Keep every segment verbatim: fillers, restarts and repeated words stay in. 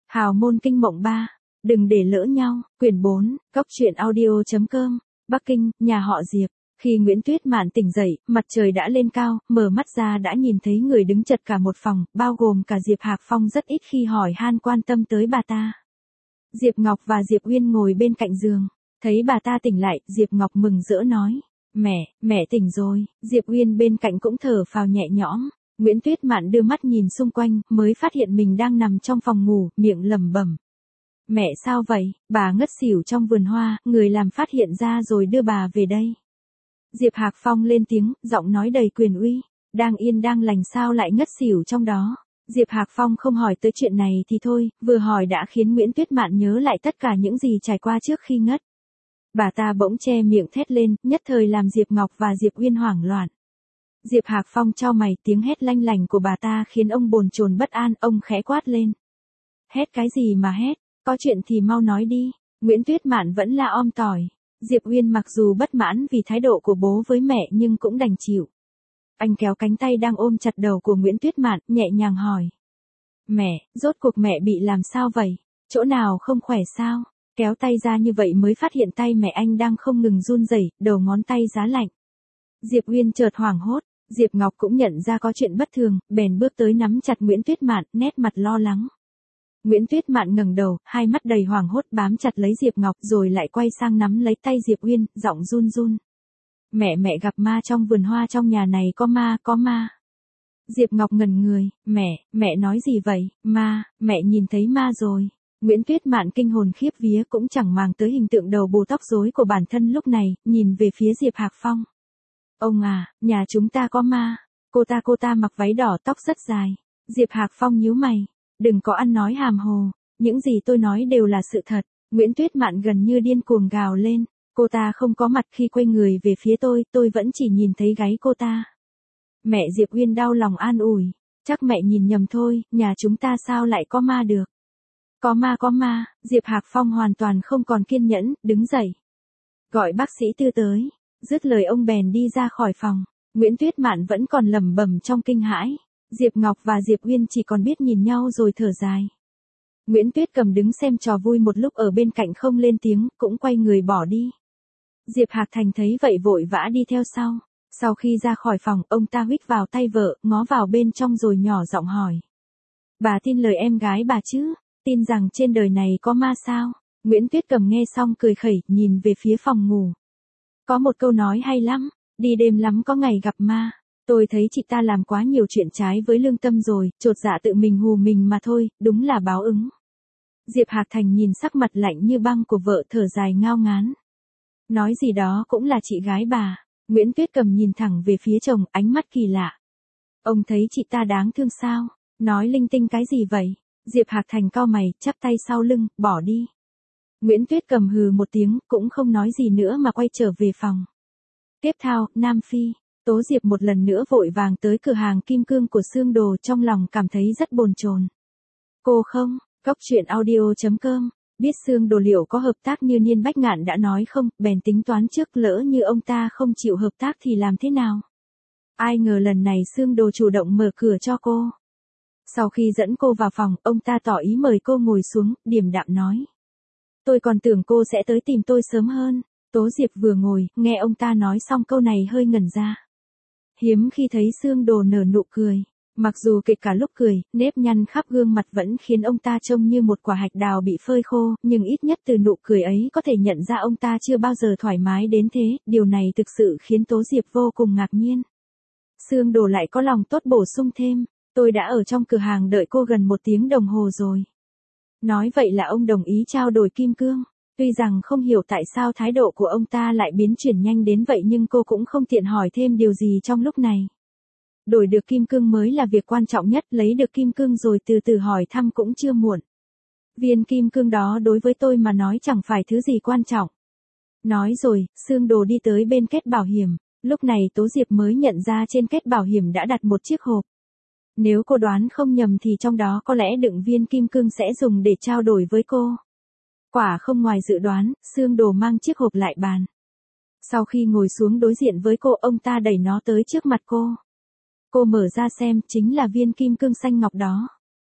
Hào môn kinh mộng ba. Đừng để lỡ nhau. Quyển bốn. Cóc truyện audio.com. Bắc Kinh, nhà họ Diệp. Khi Nguyễn Tuyết Mạn tỉnh dậy, mặt trời đã lên cao, mở mắt ra đã nhìn thấy người đứng chật cả một phòng, bao gồm cả Diệp Hạc Phong rất ít khi hỏi han quan tâm tới bà ta. Diệp Ngọc và Diệp Uyên ngồi bên cạnh giường. Thấy bà ta tỉnh lại, Diệp Ngọc mừng rỡ nói. Mẹ, mẹ tỉnh rồi. Diệp Uyên bên cạnh cũng thở phào nhẹ nhõm. Nguyễn Tuyết Mạn đưa mắt nhìn xung quanh, mới phát hiện mình đang nằm trong phòng ngủ, miệng lẩm bẩm. Mẹ sao vậy? Bà ngất xỉu trong vườn hoa, người làm phát hiện ra rồi đưa bà về đây. Diệp Hạc Phong lên tiếng, giọng nói đầy quyền uy. Đang yên đang lành sao lại ngất xỉu trong đó? Diệp Hạc Phong không hỏi tới chuyện này thì thôi, vừa hỏi đã khiến Nguyễn Tuyết Mạn nhớ lại tất cả những gì trải qua trước khi ngất. Bà ta bỗng che miệng thét lên, nhất thời làm Diệp Ngọc và Diệp Uyên hoảng loạn. Diệp Hạc Phong chau mày, tiếng hét lanh lành của bà ta khiến ông bồn chồn bất an, ông khẽ quát lên. Hét cái gì mà hét, có chuyện thì mau nói đi. Nguyễn Tuyết Mạn vẫn la om tỏi. Diệp Uyên mặc dù bất mãn vì thái độ của bố với mẹ nhưng cũng đành chịu. Anh kéo cánh tay đang ôm chặt đầu của Nguyễn Tuyết Mạn, nhẹ nhàng hỏi. Mẹ, rốt cuộc mẹ bị làm sao vậy? Chỗ nào không khỏe sao? Kéo tay ra như vậy mới phát hiện tay mẹ anh đang không ngừng run rẩy, đầu ngón tay giá lạnh. Diệp Uyên chợt hoảng hốt, Diệp Ngọc cũng nhận ra có chuyện bất thường, bèn bước tới nắm chặt Nguyễn Tuyết Mạn, nét mặt lo lắng. Nguyễn Tuyết Mạn ngẩng đầu, hai mắt đầy hoảng hốt bám chặt lấy Diệp Ngọc rồi lại quay sang nắm lấy tay Diệp Uyên, giọng run run. Mẹ mẹ gặp ma trong vườn hoa trong nhà này có ma, có ma. Diệp Ngọc ngẩn người, mẹ, mẹ nói gì vậy, ma, mẹ nhìn thấy ma rồi. Nguyễn Tuyết Mạn kinh hồn khiếp vía cũng chẳng màng tới hình tượng đầu bù tóc rối của bản thân lúc này, nhìn về phía Diệp Hạc Phong. Ông à, nhà chúng ta có ma. Cô ta cô ta mặc váy đỏ tóc rất dài. Diệp Hạc Phong nhíu mày. Đừng có ăn nói hàm hồ. Những gì tôi nói đều là sự thật. Nguyễn Tuyết Mạn gần như điên cuồng gào lên. Cô ta không có mặt khi quay người về phía tôi, tôi vẫn chỉ nhìn thấy gáy cô ta. Mẹ Diệp Uyên đau lòng an ủi. Chắc mẹ nhìn nhầm thôi, nhà chúng ta sao lại có ma được. Có ma có ma, Diệp Hạc Phong hoàn toàn không còn kiên nhẫn, đứng dậy. Gọi bác sĩ Tư tới. Dứt lời ông bèn đi ra khỏi phòng. Nguyễn Tuyết Mạn vẫn còn lẩm bẩm trong kinh hãi. Diệp Ngọc và Diệp Uyên chỉ còn biết nhìn nhau rồi thở dài. Nguyễn Tuyết Cầm đứng xem trò vui một lúc ở bên cạnh không lên tiếng, cũng quay người bỏ đi. Diệp Hạc Thành thấy vậy vội vã đi theo sau. Sau khi ra khỏi phòng, ông ta huých vào tay vợ, ngó vào bên trong rồi nhỏ giọng hỏi. Bà tin lời em gái bà chứ? Tin rằng trên đời này có ma sao? Nguyễn Tuyết Cầm nghe xong cười khẩy, nhìn về phía phòng ngủ. Có một câu nói hay lắm, đi đêm lắm có ngày gặp ma. Tôi thấy chị ta làm quá nhiều chuyện trái với lương tâm rồi, chột dạ tự mình hù mình mà thôi, đúng là báo ứng. Diệp Hạc Thành nhìn sắc mặt lạnh như băng của vợ thở dài ngao ngán. Nói gì đó cũng là chị gái bà. Nguyễn Tuyết Cầm nhìn thẳng về phía chồng, ánh mắt kỳ lạ. Ông thấy chị ta đáng thương sao? Nói linh tinh cái gì vậy? Diệp Hạc Thành cau mày, chắp tay sau lưng, bỏ đi. Nguyễn Tuyết Cầm hừ một tiếng, cũng không nói gì nữa mà quay trở về phòng. Tiếp theo, Nam Phi, Tố Diệp một lần nữa vội vàng tới cửa hàng kim cương của Sương Đồ, trong lòng cảm thấy rất bồn chồn. Cô không, Cóc truyện audio.com, biết Sương Đồ liệu có hợp tác như Niên Bách Ngạn đã nói không, bèn tính toán trước lỡ như ông ta không chịu hợp tác thì làm thế nào. Ai ngờ lần này Sương Đồ chủ động mở cửa cho cô. Sau khi dẫn cô vào phòng, ông ta tỏ ý mời cô ngồi xuống, điềm đạm nói. Tôi còn tưởng cô sẽ tới tìm tôi sớm hơn. Tố Diệp vừa ngồi, nghe ông ta nói xong câu này hơi ngẩn ra. Hiếm khi thấy Sương Đồ nở nụ cười. Mặc dù kịch cả lúc cười, nếp nhăn khắp gương mặt vẫn khiến ông ta trông như một quả hạch đào bị phơi khô, nhưng ít nhất từ nụ cười ấy có thể nhận ra ông ta chưa bao giờ thoải mái đến thế, điều này thực sự khiến Tố Diệp vô cùng ngạc nhiên. Sương Đồ lại có lòng tốt bổ sung thêm, tôi đã ở trong cửa hàng đợi cô gần một tiếng đồng hồ rồi. Nói vậy là ông đồng ý trao đổi kim cương. Tuy rằng không hiểu tại sao thái độ của ông ta lại biến chuyển nhanh đến vậy nhưng cô cũng không tiện hỏi thêm điều gì trong lúc này. Đổi được kim cương mới là việc quan trọng nhất, lấy được kim cương rồi từ từ hỏi thăm cũng chưa muộn. Viên kim cương đó đối với tôi mà nói chẳng phải thứ gì quan trọng. Nói rồi, Sương Đồ đi tới bên kết bảo hiểm, lúc này Tố Diệp mới nhận ra trên kết bảo hiểm đã đặt một chiếc hộp. Nếu cô đoán không nhầm thì trong đó có lẽ đựng viên kim cương sẽ dùng để trao đổi với cô. Quả không ngoài dự đoán, Sương Đồ mang chiếc hộp lại bàn. Sau khi ngồi xuống đối diện với cô, ông ta đẩy nó tới trước mặt cô. Cô mở ra xem, chính là viên kim cương xanh ngọc đó.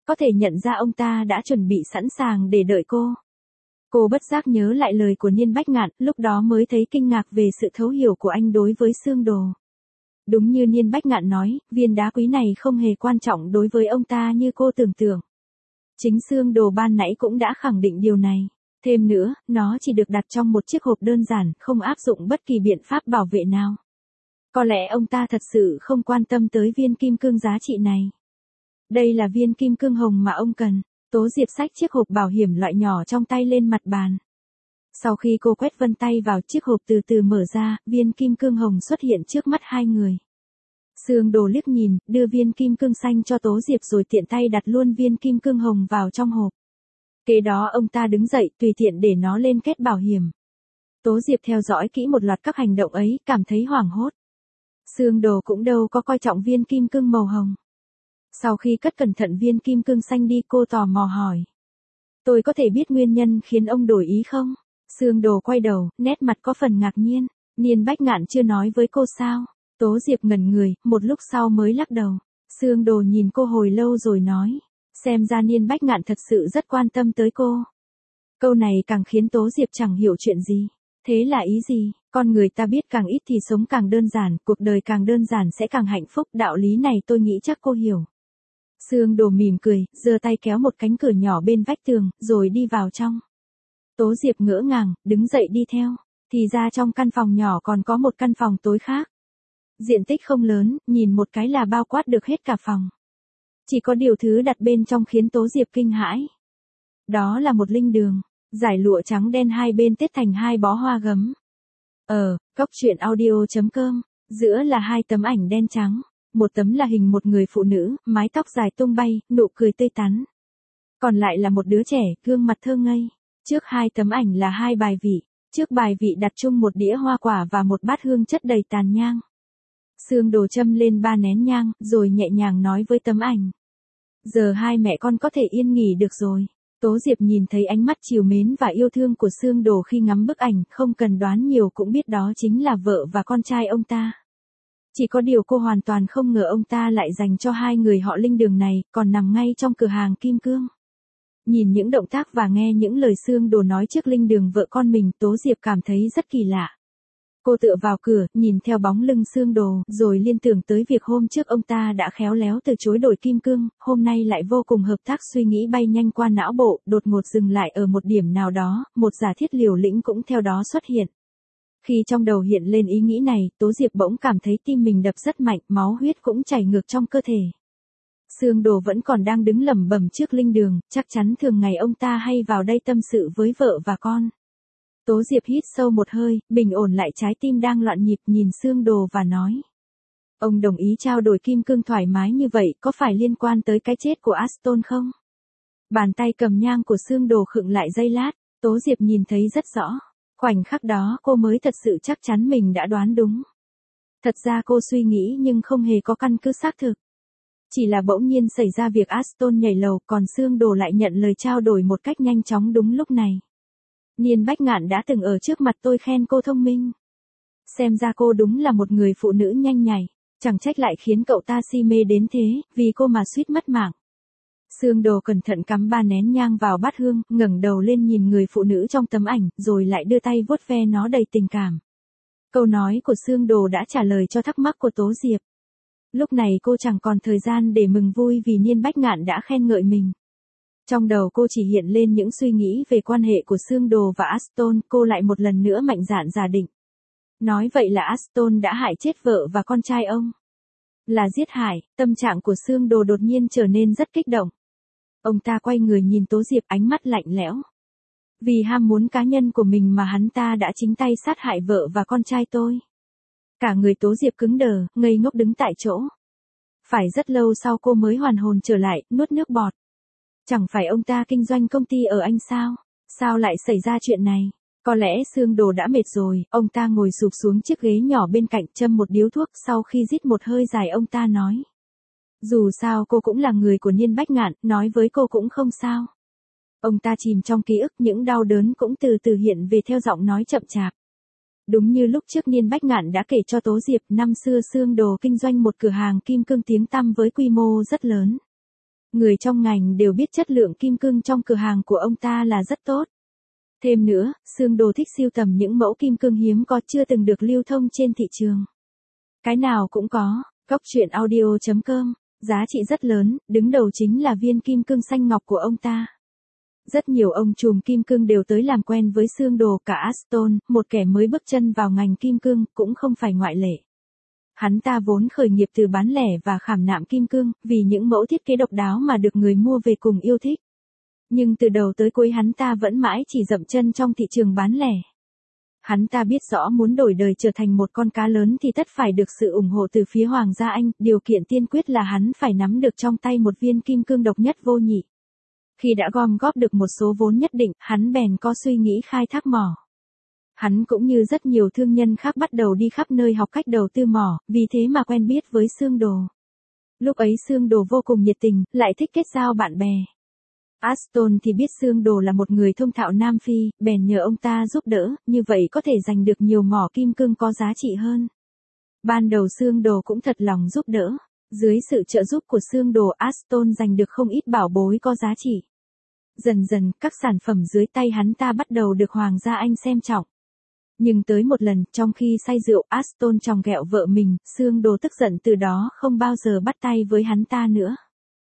có thể nhận ra ông ta đã chuẩn bị sẵn sàng để đợi cô. Cô bất giác nhớ lại lời của Niên Bách Ngạn, lúc đó mới thấy kinh ngạc về sự thấu hiểu của anh đối với Sương Đồ. Đúng như Niên Bách Ngạn nói, viên đá quý này không hề quan trọng đối với ông ta như cô tưởng tượng. Chính Sương Đồ ban nãy cũng đã khẳng định điều này. Thêm nữa, nó chỉ được đặt trong một chiếc hộp đơn giản, không áp dụng bất kỳ biện pháp bảo vệ nào. Có lẽ ông ta thật sự không quan tâm tới viên kim cương giá trị này. Đây là viên kim cương hồng mà ông cần. Tố Diệp xách chiếc hộp bảo hiểm loại nhỏ trong tay lên mặt bàn. Sau khi cô quét vân tay vào chiếc hộp từ từ mở ra, viên kim cương hồng xuất hiện trước mắt hai người. Sương Đồ liếc nhìn, đưa viên kim cương xanh cho Tố Diệp rồi tiện tay đặt luôn viên kim cương hồng vào trong hộp. Kế đó ông ta đứng dậy, tùy tiện để nó lên kết bảo hiểm. Tố Diệp theo dõi kỹ một loạt các hành động ấy, cảm thấy hoảng hốt. Sương Đồ cũng đâu có coi trọng viên kim cương màu hồng. Sau khi cất cẩn thận viên kim cương xanh đi, cô tò mò hỏi. Tôi có thể biết nguyên nhân khiến ông đổi ý không? Sương Đồ quay đầu, nét mặt có phần ngạc nhiên. Niên Bách Ngạn chưa nói với cô sao? Tố Diệp ngẩn người, một lúc sau mới lắc đầu. Sương Đồ nhìn cô hồi lâu rồi nói. Xem ra Niên Bách Ngạn thật sự rất quan tâm tới cô. Câu này càng khiến Tố Diệp chẳng hiểu chuyện gì. Thế là ý gì? Con người ta biết càng ít thì sống càng đơn giản, cuộc đời càng đơn giản sẽ càng hạnh phúc, đạo lý này tôi nghĩ chắc cô hiểu. Sương Đồ mỉm cười, giơ tay kéo một cánh cửa nhỏ bên vách tường, rồi đi vào trong. Tố Diệp ngỡ ngàng, đứng dậy đi theo. Thì ra trong căn phòng nhỏ còn có một căn phòng tối khác. Diện tích không lớn, nhìn một cái là bao quát được hết cả phòng. Chỉ có điều thứ đặt bên trong khiến Tố Diệp kinh hãi. Đó là một linh đường, giải lụa trắng đen hai bên tết thành hai bó hoa gấm. Ờ, cóc truyện audio chấm com, giữa là hai tấm ảnh đen trắng. Một tấm là hình một người phụ nữ, mái tóc dài tung bay, nụ cười tươi tắn. Còn lại là một đứa trẻ, gương mặt thơ ngây. Trước hai tấm ảnh là hai bài vị. Trước bài vị đặt chung một đĩa hoa quả và một bát hương chất đầy tàn nhang. Sương Đồ châm lên ba nén nhang, rồi nhẹ nhàng nói với tấm ảnh. Giờ hai mẹ con có thể yên nghỉ được rồi. Tố Diệp nhìn thấy ánh mắt trìu mến và yêu thương của Sương Đồ khi ngắm bức ảnh, không cần đoán nhiều cũng biết đó chính là vợ và con trai ông ta. Chỉ có điều cô hoàn toàn không ngờ ông ta lại dành cho hai người họ linh đường này, còn nằm ngay trong cửa hàng kim cương. Nhìn những động tác và nghe những lời Sương Đồ nói trước linh đường vợ con mình, Tố Diệp cảm thấy rất kỳ lạ. Cô tựa vào cửa, nhìn theo bóng lưng Sương Đồ, rồi liên tưởng tới việc hôm trước ông ta đã khéo léo từ chối đổi kim cương, hôm nay lại vô cùng hợp tác. Suy nghĩ bay nhanh qua não bộ, đột ngột dừng lại ở một điểm nào đó, một giả thiết liều lĩnh cũng theo đó xuất hiện. Khi trong đầu hiện lên ý nghĩ này, Tố Diệp bỗng cảm thấy tim mình đập rất mạnh, máu huyết cũng chảy ngược trong cơ thể. Sương Đồ vẫn còn đang đứng lẩm bẩm trước linh đường, chắc chắn thường ngày ông ta hay vào đây tâm sự với vợ và con. Tố Diệp hít sâu một hơi, bình ổn lại trái tim đang loạn nhịp, nhìn Sương Đồ và nói. Ông đồng ý trao đổi kim cương thoải mái như vậy, có phải liên quan tới cái chết của Aston không? Bàn tay cầm nhang của Sương Đồ khựng lại giây lát, Tố Diệp nhìn thấy rất rõ. Khoảnh khắc đó cô mới thật sự chắc chắn mình đã đoán đúng. Thật ra cô suy nghĩ nhưng không hề có căn cứ xác thực. Chỉ là bỗng nhiên xảy ra việc Aston nhảy lầu, còn Sương Đồ lại nhận lời trao đổi một cách nhanh chóng đúng lúc này. Niên Bách Ngạn đã từng ở trước mặt tôi khen cô thông minh. Xem ra cô đúng là một người phụ nữ nhanh nhạy, chẳng trách lại khiến cậu ta si mê đến thế, vì cô mà suýt mất mạng. Sương Đồ cẩn thận cắm ba nén nhang vào bát hương, ngẩng đầu lên nhìn người phụ nữ trong tấm ảnh, rồi lại đưa tay vuốt ve nó đầy tình cảm. Câu nói của Sương Đồ đã trả lời cho thắc mắc của Tố Diệp. Lúc này cô chẳng còn thời gian để mừng vui vì Niên Bách Ngạn đã khen ngợi mình. Trong đầu cô chỉ hiện lên những suy nghĩ về quan hệ của Sương Đồ và Aston, cô lại một lần nữa mạnh dạn giả định. Nói vậy là Aston đã hại chết vợ và con trai ông. Là giết hại, tâm trạng của Sương Đồ đột nhiên trở nên rất kích động. Ông ta quay người nhìn Tố Diệp, ánh mắt lạnh lẽo. Vì ham muốn cá nhân của mình mà hắn ta đã chính tay sát hại vợ và con trai tôi. Cả người Tố Diệp cứng đờ, ngây ngốc đứng tại chỗ. Phải rất lâu sau cô mới hoàn hồn trở lại, nuốt nước bọt. Chẳng phải ông ta kinh doanh công ty ở Anh sao? Sao lại xảy ra chuyện này? Có lẽ Sương Đồ đã mệt rồi, ông ta ngồi sụp xuống chiếc ghế nhỏ bên cạnh, châm một điếu thuốc, sau khi rít một hơi dài ông ta nói. Dù sao cô cũng là người của Niên Bách Ngạn, nói với cô cũng không sao. Ông ta chìm trong ký ức, những đau đớn cũng từ từ hiện về theo giọng nói chậm chạp. Đúng như lúc trước Niên Bách Ngạn đã kể cho Tố Diệp, năm xưa Sương Đồ kinh doanh một cửa hàng kim cương tiếng tăm với quy mô rất lớn. Người trong ngành đều biết chất lượng kim cương trong cửa hàng của ông ta là rất tốt. Thêm nữa, Sương Đồ thích sưu tầm những mẫu kim cương hiếm có chưa từng được lưu thông trên thị trường. Cái nào cũng có, Cóc truyện audio chấm com, giá trị rất lớn, đứng đầu chính là viên kim cương xanh ngọc của ông ta. Rất nhiều ông trùm kim cương đều tới làm quen với Sương Đồ, cả Aston, một kẻ mới bước chân vào ngành kim cương, cũng không phải ngoại lệ. Hắn ta vốn khởi nghiệp từ bán lẻ và khảm nạm kim cương, vì những mẫu thiết kế độc đáo mà được người mua về cùng yêu thích. Nhưng từ đầu tới cuối hắn ta vẫn mãi chỉ dậm chân trong thị trường bán lẻ. Hắn ta biết rõ muốn đổi đời trở thành một con cá lớn thì tất phải được sự ủng hộ từ phía Hoàng gia Anh, điều kiện tiên quyết là hắn phải nắm được trong tay một viên kim cương độc nhất vô nhị. Khi đã gom góp được một số vốn nhất định, hắn bèn có suy nghĩ khai thác mỏ. Hắn cũng như rất nhiều thương nhân khác bắt đầu đi khắp nơi học cách đầu tư mỏ, vì thế mà quen biết với Sương Đồ. Lúc ấy Sương Đồ vô cùng nhiệt tình, lại thích kết giao bạn bè. Aston thì biết Sương Đồ là một người thông thạo Nam Phi, bèn nhờ ông ta giúp đỡ, như vậy có thể giành được nhiều mỏ kim cương có giá trị hơn. Ban đầu Sương Đồ cũng thật lòng giúp đỡ. Dưới sự trợ giúp của Sương Đồ, Aston giành được không ít bảo bối có giá trị. Dần dần, các sản phẩm dưới tay hắn ta bắt đầu được Hoàng gia Anh xem trọng. Nhưng tới một lần, trong khi say rượu, Aston chòng ghẹo vợ mình, Sương Đồ tức giận, từ đó không bao giờ bắt tay với hắn ta nữa.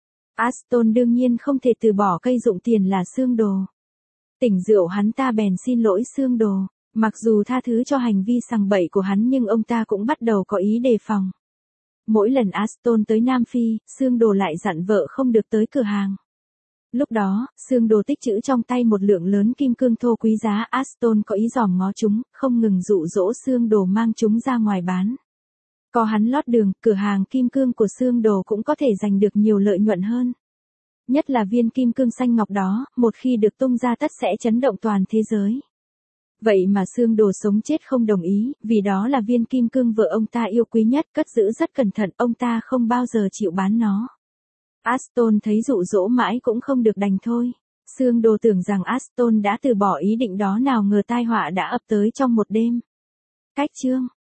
Aston đương nhiên không thể từ bỏ cây dụng tiền là Sương Đồ. Tỉnh rượu hắn ta bèn xin lỗi Sương Đồ. Mặc dù tha thứ cho hành vi sằng bậy của hắn nhưng ông ta cũng bắt đầu có ý đề phòng. Mỗi lần Aston tới Nam Phi, Sương Đồ lại dặn vợ không được tới cửa hàng. Lúc đó, Sương Đồ tích trữ trong tay một lượng lớn kim cương thô quý giá, Aston có ý dòm ngó chúng, không ngừng dụ dỗ Sương Đồ mang chúng ra ngoài bán. Có hắn lót đường, cửa hàng kim cương của Sương Đồ cũng có thể giành được nhiều lợi nhuận hơn. Nhất là viên kim cương xanh ngọc đó, một khi được tung ra tất sẽ chấn động toàn thế giới. Vậy mà Sương Đồ sống chết không đồng ý, vì đó là viên kim cương vợ ông ta yêu quý nhất, cất giữ rất cẩn thận, ông ta không bao giờ chịu bán nó. Aston thấy dụ dỗ mãi cũng không được đành thôi. Sương Đồ tưởng rằng Aston đã từ bỏ ý định đó, nào ngờ tai họa đã ập tới trong một đêm. Cách chương